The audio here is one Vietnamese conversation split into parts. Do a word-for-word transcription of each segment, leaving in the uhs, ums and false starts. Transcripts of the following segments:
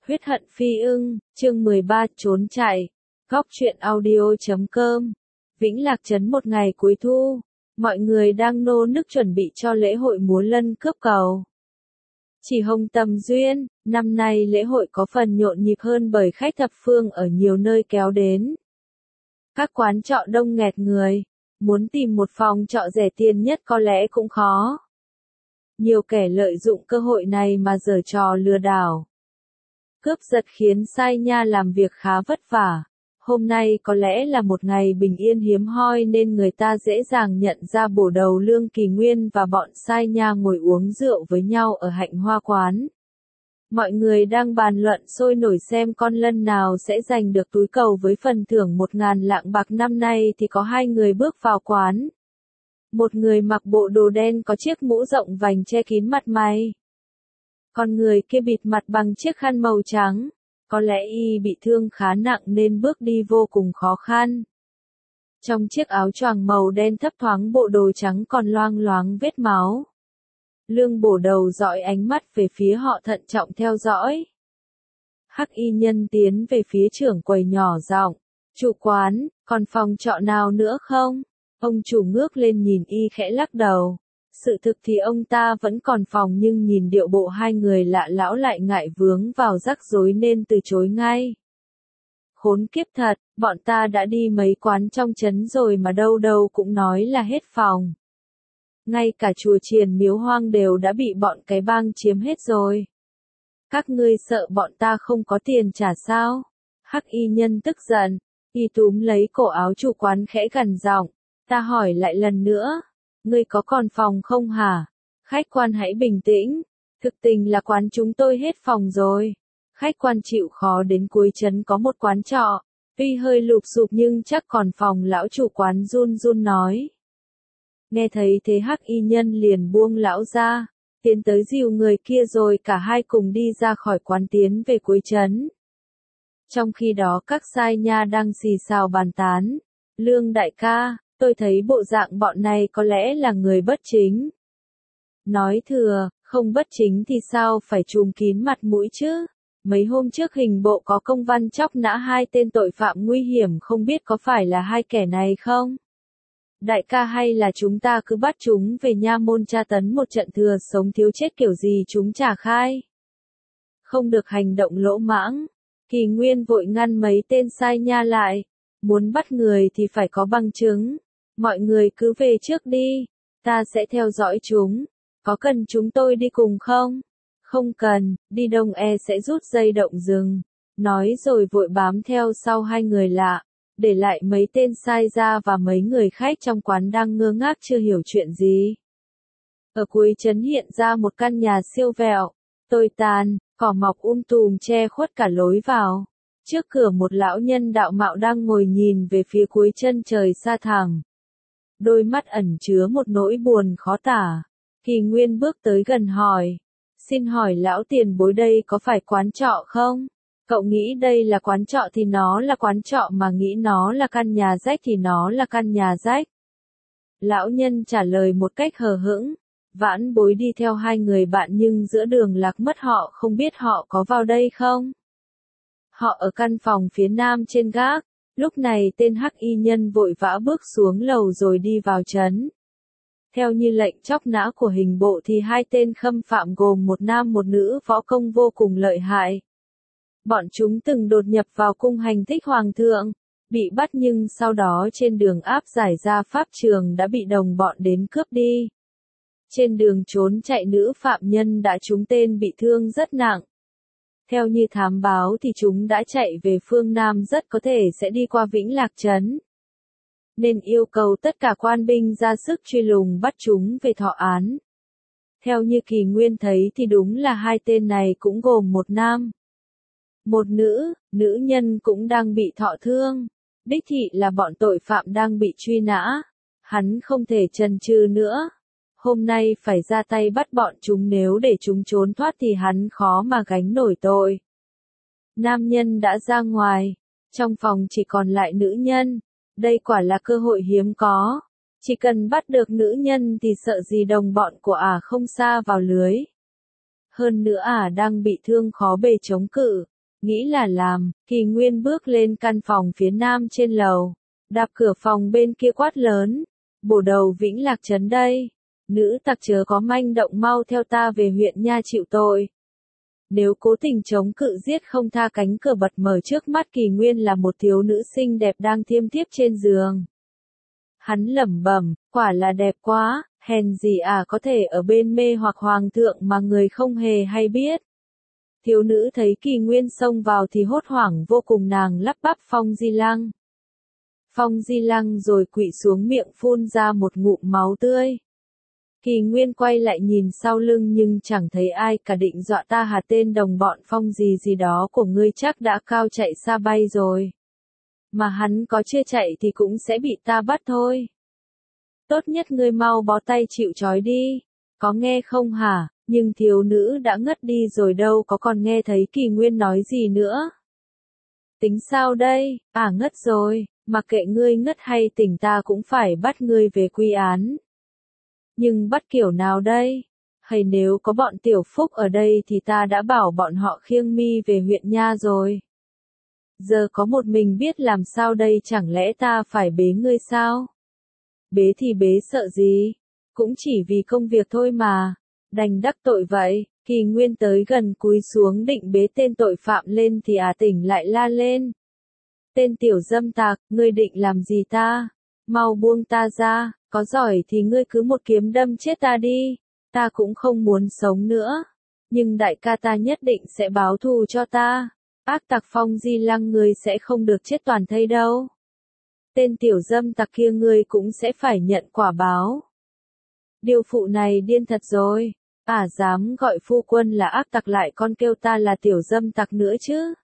Huyết hận phi ưng, chương mười ba, trốn chạy. Góc truyện audio chấm com. Vĩnh Lạc trấn một ngày cuối thu, mọi người đang nô nức chuẩn bị cho lễ hội múa lân cướp cầu. Chỉ Hồng Tầm Duyên, năm nay lễ hội có phần nhộn nhịp hơn bởi khách thập phương ở nhiều nơi kéo đến. Các quán trọ đông nghẹt người, muốn tìm một phòng trọ rẻ tiền nhất có lẽ cũng khó. Nhiều kẻ lợi dụng cơ hội này mà giở trò lừa đảo. Cướp giật khiến sai nha làm việc khá vất vả. Hôm nay có lẽ là một ngày bình yên hiếm hoi nên người ta dễ dàng nhận ra bổ đầu Lương Kỳ Nguyên và bọn sai nha ngồi uống rượu với nhau ở hạnh hoa quán. Mọi người đang bàn luận sôi nổi xem con lân nào sẽ giành được túi cầu với phần thưởng một ngàn lạng bạc. Năm nay thì có hai người bước vào quán. Một người mặc bộ đồ đen có chiếc mũ rộng vành che kín mặt mày. Còn người kia bịt mặt bằng chiếc khăn màu trắng. Có lẽ y bị thương khá nặng nên bước đi vô cùng khó khăn. Trong chiếc áo choàng màu đen thấp thoáng bộ đồ trắng còn loang loáng vết máu. Lương bổ đầu dõi ánh mắt về phía họ thận trọng theo dõi. Hắc y nhân tiến về phía trưởng quầy nhỏ giọng, chủ quán, còn phòng trọ nào nữa không? Ông chủ ngước lên nhìn y khẽ lắc đầu. Sự thực thì ông ta vẫn còn phòng nhưng nhìn điệu bộ hai người lạ lão lại ngại vướng vào rắc rối nên từ chối ngay. Khốn kiếp thật, bọn ta đã đi mấy quán trong trấn rồi mà đâu đâu cũng nói là hết phòng. Ngay cả chùa chiền miếu hoang đều đã bị bọn cái bang chiếm hết rồi. Các ngươi sợ bọn ta không có tiền trả sao? Hắc y nhân tức giận, y túm lấy cổ áo chủ quán khẽ gằn giọng, ta hỏi lại lần nữa. Ngươi có còn phòng không hả? Khách quan hãy bình tĩnh. Thực tình là quán chúng tôi hết phòng rồi. Khách quan chịu khó đến cuối trấn có một quán trọ. Tuy hơi lụp xụp nhưng chắc còn phòng. Lão chủ quán run run nói. Nghe thấy thế hắc y nhân liền buông lão ra. Tiến tới dìu người kia rồi cả hai cùng đi ra khỏi quán tiến về cuối trấn. Trong khi đó các sai nha đang xì xào bàn tán. Lương đại ca. Tôi thấy bộ dạng bọn này có lẽ là người bất chính. Nói thừa, không bất chính thì sao phải trùm kín mặt mũi chứ? Mấy hôm trước hình bộ có công văn chóc nã hai tên tội phạm nguy hiểm không biết có phải là hai kẻ này không? Đại ca hay là chúng ta cứ bắt chúng về nha môn tra tấn một trận thừa sống thiếu chết kiểu gì chúng chả khai. Không được hành động lỗ mãng. Kỳ Nguyên vội ngăn mấy tên sai nha lại. Muốn bắt người thì phải có bằng chứng. Mọi người cứ về trước đi, ta sẽ theo dõi chúng, có cần chúng tôi đi cùng không? Không cần, đi đông e sẽ rút dây động rừng. Nói rồi vội bám theo sau hai người lạ, để lại mấy tên sai ra và mấy người khách trong quán đang ngơ ngác chưa hiểu chuyện gì. Ở cuối trấn hiện ra một căn nhà siêu vẹo, tồi tàn, cỏ mọc um tùm che khuất cả lối vào. Trước cửa một lão nhân đạo mạo đang ngồi nhìn về phía cuối chân trời xa thẳm. Đôi mắt ẩn chứa một nỗi buồn khó tả. Kỳ Nguyên bước tới gần hỏi. Xin hỏi lão tiền bối đây có phải quán trọ không? Cậu nghĩ đây là quán trọ thì nó là quán trọ mà nghĩ nó là căn nhà rách thì nó là căn nhà rách. Lão nhân trả lời một cách hờ hững. Vãn bối đi theo hai người bạn nhưng giữa đường lạc mất họ không biết họ có vào đây không? Họ ở căn phòng phía nam trên gác. Lúc này tên hắc y nhân vội vã bước xuống lầu rồi đi vào trấn. Theo như lệnh chóc nã của hình bộ thì hai tên khâm phạm gồm một nam một nữ võ công vô cùng lợi hại. Bọn chúng từng đột nhập vào cung hành thích hoàng thượng, bị bắt nhưng sau đó trên đường áp giải ra pháp trường đã bị đồng bọn đến cướp đi. Trên đường trốn chạy nữ phạm nhân đã trúng tên bị thương rất nặng. Theo như thám báo thì chúng đã chạy về phương Nam rất có thể sẽ đi qua Vĩnh Lạc trấn. Nên yêu cầu tất cả quan binh ra sức truy lùng bắt chúng về thọ án. Theo như Kỳ Nguyên thấy thì đúng là hai tên này cũng gồm một nam. Một nữ, nữ nhân cũng đang bị thọ thương. Đích thị là bọn tội phạm đang bị truy nã. Hắn không thể chần chừ nữa. Hôm nay phải ra tay bắt bọn chúng nếu để chúng trốn thoát thì hắn khó mà gánh nổi tội. Nam nhân đã ra ngoài, trong phòng chỉ còn lại nữ nhân. Đây quả là cơ hội hiếm có. Chỉ cần bắt được nữ nhân thì sợ gì đồng bọn của ả không sa vào lưới. Hơn nữa ả đang bị thương khó bề chống cự, Nghĩ là làm, Kỳ Nguyên bước lên căn phòng phía nam trên lầu, đạp cửa phòng bên kia quát lớn, bổ đầu Vĩnh Lạc Trấn đây, nữ tặc chớ có manh động mau theo ta về huyện nha chịu tội. Nếu cố tình chống cự giết không tha. Cánh cửa bật mở trước mắt Kỳ Nguyên là một thiếu nữ xinh đẹp đang thiêm thiếp trên giường. Hắn lẩm bẩm, quả là đẹp quá, hèn gì à có thể ở bên mê hoặc hoàng thượng mà người không hề hay biết. Thiếu nữ thấy Kỳ Nguyên xông vào thì hốt hoảng vô cùng, nàng lắp bắp Phong Di Lăng. Phong Di Lăng rồi quỵ xuống miệng phun ra một ngụm máu tươi. Kỳ Nguyên quay lại nhìn sau lưng nhưng chẳng thấy ai cả, định dọa ta hả, tên đồng bọn Phong gì gì đó của ngươi chắc đã cao chạy xa bay rồi. Mà hắn có chưa chạy thì cũng sẽ bị ta bắt thôi. Tốt nhất ngươi mau bó tay chịu trói đi, có nghe không hả? Nhưng thiếu nữ đã ngất đi rồi đâu có còn nghe thấy Kỳ Nguyên nói gì nữa. Tính sao đây, à ngất rồi, mặc kệ ngươi ngất hay tỉnh ta cũng phải bắt ngươi về quy án. Nhưng bắt kiểu nào đây? Hay nếu có bọn Tiểu Phúc ở đây thì ta đã bảo bọn họ khiêng mi về huyện nha rồi. Giờ có một mình biết làm sao đây, chẳng lẽ ta phải bế ngươi sao? Bế thì bế sợ gì? Cũng chỉ vì công việc thôi mà. Đành đắc tội vậy. Kỳ Nguyên tới gần cúi xuống định bế tên tội phạm lên thì à tỉnh lại la lên. Tên tiểu dâm tặc, ngươi định làm gì ta? Mau buông ta ra, có giỏi thì ngươi cứ một kiếm đâm chết ta đi. Ta cũng không muốn sống nữa. Nhưng đại ca ta nhất định sẽ báo thù cho ta. Ác tặc Phong Di Lăng, ngươi sẽ không được chết toàn thây đâu. Tên tiểu dâm tặc kia ngươi cũng sẽ phải nhận quả báo. Điều phụ này điên thật rồi. À dám gọi phu quân là ác tặc lại còn kêu ta là tiểu dâm tặc nữa chứ.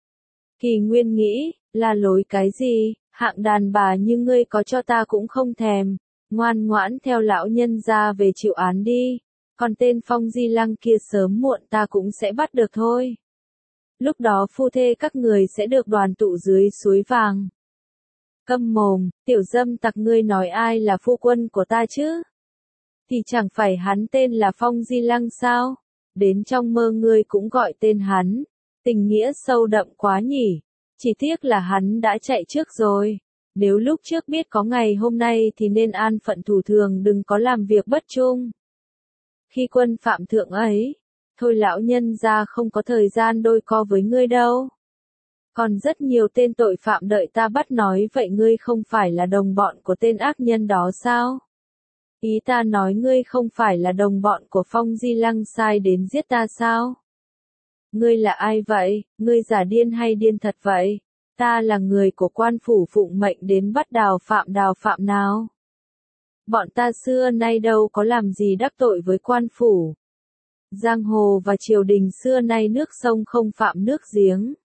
Kỳ Nguyên nghĩ, là lối cái gì, hạng đàn bà như ngươi có cho ta cũng không thèm. Ngoan ngoãn theo lão nhân ra về chịu án đi. Còn tên Phong Di Lăng kia sớm muộn ta cũng sẽ bắt được thôi. Lúc đó phu thê các người sẽ được đoàn tụ dưới suối vàng. Câm mồm, tiểu dâm tặc, ngươi nói ai là phu quân của ta chứ? Thì chẳng phải hắn tên là Phong Di Lăng sao? Đến trong mơ ngươi cũng gọi tên hắn. Tình nghĩa sâu đậm quá nhỉ. Chỉ tiếc là hắn đã chạy trước rồi. Nếu lúc trước biết có ngày hôm nay thì nên an phận thủ thường, đừng có làm việc bất trung. Khi quân phạm thượng ấy, thôi lão nhân ra không có thời gian đôi co với ngươi đâu. Còn rất nhiều tên tội phạm đợi ta bắt, nói vậy ngươi không phải là đồng bọn của tên ác nhân đó sao? Ý ta nói ngươi không phải là đồng bọn của Phong Di Lăng sai đến giết ta sao? Ngươi là ai vậy? Ngươi giả điên hay điên thật vậy? Ta là người của quan phủ phụng mệnh đến bắt đào phạm đào phạm nào? Bọn ta xưa nay đâu có làm gì đắc tội với quan phủ. Giang hồ và triều đình xưa nay nước sông không phạm nước giếng.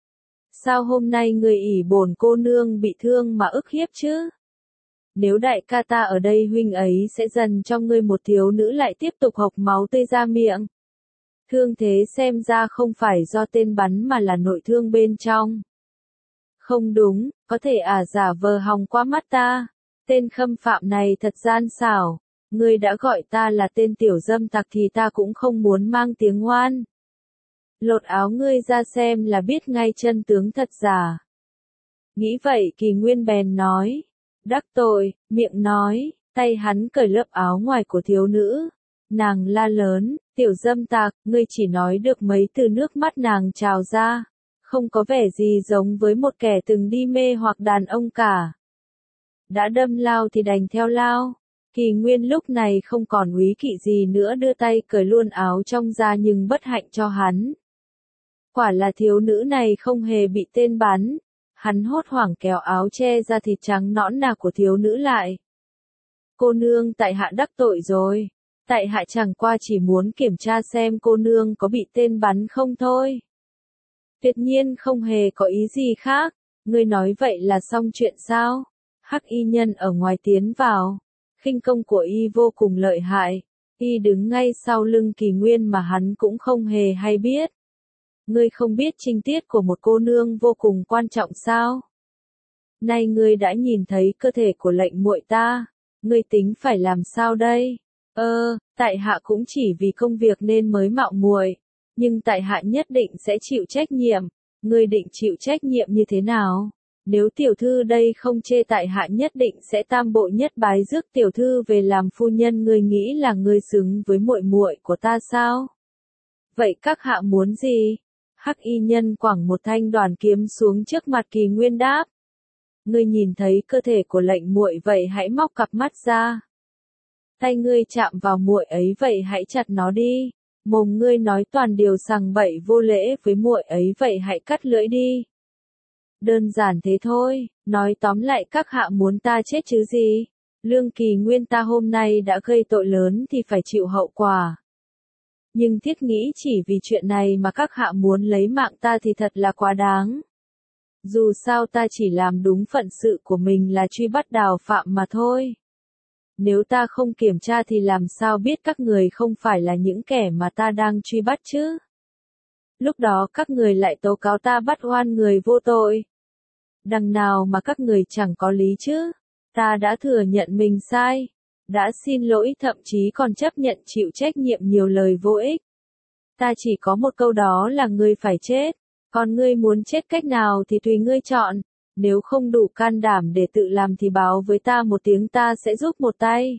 Sao hôm nay người ỷ bổn cô nương bị thương mà ức hiếp chứ? Nếu đại ca ta ở đây huynh ấy sẽ dần cho ngươi một thiếu nữ lại tiếp tục hộc máu tươi ra miệng. Thương thế xem ra không phải do tên bắn mà là nội thương bên trong. Không đúng, có thể à giả vờ hòng qua mắt ta. Tên khâm phạm này thật gian xảo. Ngươi đã gọi ta là tên tiểu dâm tặc thì ta cũng không muốn mang tiếng oan. Lột áo ngươi ra xem là biết ngay chân tướng thật giả. Nghĩ vậy Kỳ Nguyên bèn nói. Đắc tội, miệng nói, tay hắn cởi lớp áo ngoài của thiếu nữ. Nàng la lớn, tiểu dâm tặc, ngươi chỉ nói được mấy từ, nước mắt nàng trào ra. Không có vẻ gì giống với một kẻ từng đi mê hoặc đàn ông cả. Đã đâm lao thì đành theo lao. Kỳ Nguyên lúc này không còn úy kỵ gì nữa, đưa tay cởi luôn áo trong ra, nhưng bất hạnh cho hắn. Quả là thiếu nữ này không hề bị tên bắn. Hắn hốt hoảng kéo áo che ra thịt trắng nõn nà của thiếu nữ lại. Cô nương, tại hạ đắc tội rồi. Tại hạ chẳng qua chỉ muốn kiểm tra xem cô nương có bị tên bắn không thôi. Tuyệt nhiên không hề có ý gì khác. Ngươi nói vậy là xong chuyện sao? Hắc y nhân ở ngoài tiến vào. Khinh công của y vô cùng lợi hại. Y đứng ngay sau lưng Kỳ Nguyên mà hắn cũng không hề hay biết. Ngươi không biết trinh tiết của một cô nương vô cùng quan trọng sao? Nay ngươi đã nhìn thấy cơ thể của lệnh muội ta. Ngươi tính phải làm sao đây? Ơ, tại hạ cũng chỉ vì công việc nên mới mạo muội. Nhưng tại hạ nhất định sẽ chịu trách nhiệm. Ngươi định chịu trách nhiệm như thế nào? Nếu tiểu thư đây không chê tại hạ nhất định sẽ tam bộ nhất bái rước tiểu thư về làm phu nhân, ngươi nghĩ là ngươi xứng với muội muội của ta sao? Vậy các hạ muốn gì? Hắc y nhân quẳng một thanh đoàn kiếm xuống trước mặt Kỳ Nguyên đáp. Ngươi nhìn thấy cơ thể của lệnh muội vậy hãy móc cặp mắt ra. Tay ngươi chạm vào muội ấy vậy hãy chặt nó đi. Mồm ngươi nói toàn điều sằng bậy vô lễ với muội ấy vậy hãy cắt lưỡi đi. Đơn giản thế thôi, nói tóm lại các hạ muốn ta chết chứ gì? Lương Kỳ Nguyên ta hôm nay đã gây tội lớn thì phải chịu hậu quả. Nhưng thiết nghĩ chỉ vì chuyện này mà các hạ muốn lấy mạng ta thì thật là quá đáng. Dù sao ta chỉ làm đúng phận sự của mình là truy bắt đào phạm mà thôi. Nếu ta không kiểm tra thì làm sao biết các người không phải là những kẻ mà ta đang truy bắt chứ? Lúc đó các người lại tố cáo ta bắt oan người vô tội. Đằng nào mà các người chẳng có lý chứ? Ta đã thừa nhận mình sai, đã xin lỗi thậm chí còn chấp nhận chịu trách nhiệm nhiều lời vô ích. Ta chỉ có một câu đó là ngươi phải chết, còn ngươi muốn chết cách nào thì tùy ngươi chọn, nếu không đủ can đảm để tự làm thì báo với ta một tiếng ta sẽ giúp một tay.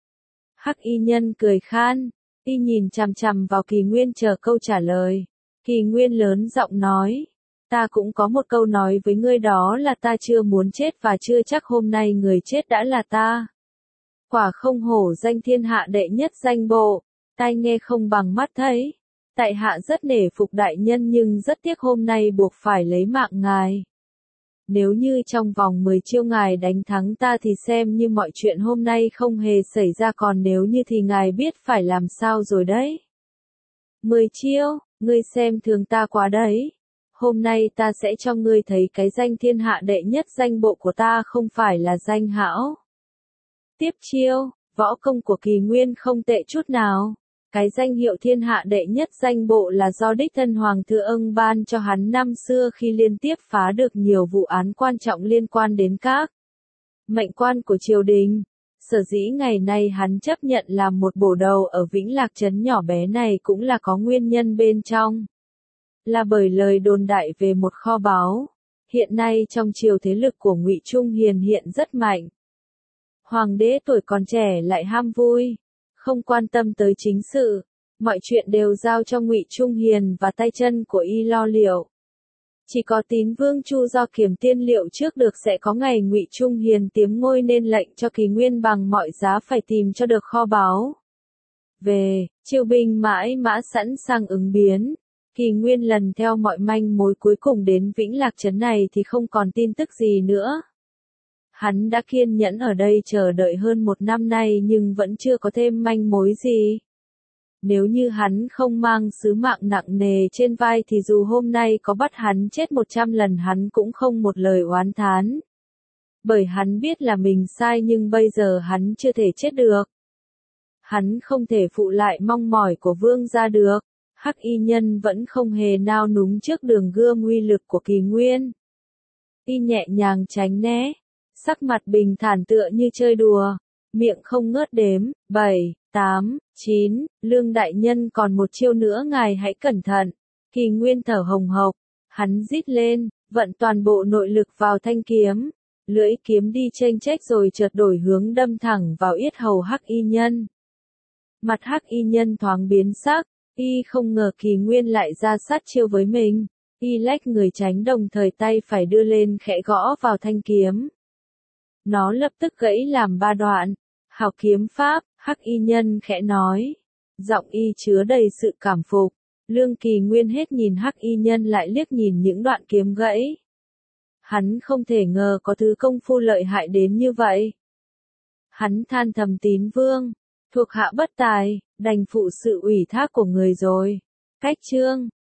Hắc y nhân cười khan, y nhìn chằm chằm vào Kỳ Nguyên chờ câu trả lời. Kỳ Nguyên lớn giọng nói. Ta cũng có một câu nói với ngươi đó là ta chưa muốn chết và chưa chắc hôm nay người chết đã là ta. Quả không hổ danh thiên hạ đệ nhất danh bộ, tai nghe không bằng mắt thấy. Tại hạ rất nể phục đại nhân nhưng rất tiếc hôm nay buộc phải lấy mạng ngài. Nếu như trong vòng mười chiêu ngài đánh thắng ta thì xem như mọi chuyện hôm nay không hề xảy ra, còn nếu như thì ngài biết phải làm sao rồi đấy. Mười chiêu, ngươi xem thường ta quá đấy. Hôm nay ta sẽ cho ngươi thấy cái danh thiên hạ đệ nhất danh bộ của ta không phải là danh hão. Tiếp chiêu, võ công của Kỳ Nguyên không tệ chút nào. Cái danh hiệu thiên hạ đệ nhất danh bộ là do đích thân Hoàng thượng ưng ban cho hắn năm xưa khi liên tiếp phá được nhiều vụ án quan trọng liên quan đến các mệnh quan của triều đình. Sở dĩ ngày nay hắn chấp nhận làm một bổ đầu ở Vĩnh Lạc trấn nhỏ bé này cũng là có nguyên nhân bên trong. Là bởi lời đồn đại về một kho báu. Hiện nay trong triều thế lực của Ngụy Trung Hiền hiện rất mạnh. Hoàng đế tuổi còn trẻ lại ham vui, không quan tâm tới chính sự, mọi chuyện đều giao cho Ngụy Trung Hiền và tay chân của y lo liệu. Chỉ có Tín Vương Chu do kiểm tiên liệu trước được sẽ có ngày Ngụy Trung Hiền tiếm ngôi nên lệnh cho Kỳ Nguyên bằng mọi giá phải tìm cho được kho báu. Về, triều binh mãi mã sẵn sàng ứng biến. Kỳ Nguyên lần theo mọi manh mối cuối cùng đến Vĩnh Lạc trấn này thì không còn tin tức gì nữa. Hắn đã kiên nhẫn ở đây chờ đợi hơn một năm nay nhưng vẫn chưa có thêm manh mối gì. Nếu như hắn không mang sứ mạng nặng nề trên vai thì dù hôm nay có bắt hắn chết một trăm lần hắn cũng không một lời oán thán. Bởi hắn biết là mình sai nhưng bây giờ hắn chưa thể chết được. Hắn không thể phụ lại mong mỏi của vương gia được. Hắc y nhân vẫn không hề nao núng trước đường gươm uy lực của Kỳ Nguyên. Y nhẹ nhàng tránh né, sắc mặt bình thản tựa như chơi đùa, miệng không ngớt đếm, bảy, tám, chín, Lương đại nhân còn một chiêu nữa ngài hãy cẩn thận. Kỳ Nguyên thở hồng hộc, hắn rít lên, vận toàn bộ nội lực vào thanh kiếm, lưỡi kiếm đi chênh chếch rồi chợt đổi hướng đâm thẳng vào yết hầu Hắc y nhân. Mặt Hắc y nhân thoáng biến sắc. Y không ngờ Kỳ Nguyên lại ra sát chiêu với mình, y lách người tránh đồng thời tay phải đưa lên khẽ gõ vào thanh kiếm. Nó lập tức gãy làm ba đoạn. Hảo kiếm pháp, Hắc y nhân khẽ nói. Giọng y chứa đầy sự cảm phục. Lương Kỳ Nguyên hết nhìn Hắc y nhân lại liếc nhìn những đoạn kiếm gãy. Hắn không thể ngờ có thứ công phu lợi hại đến như vậy. Hắn than thầm Tín Vương, thuộc hạ bất tài, đành phụ sự ủy thác của người rồi. Cách chương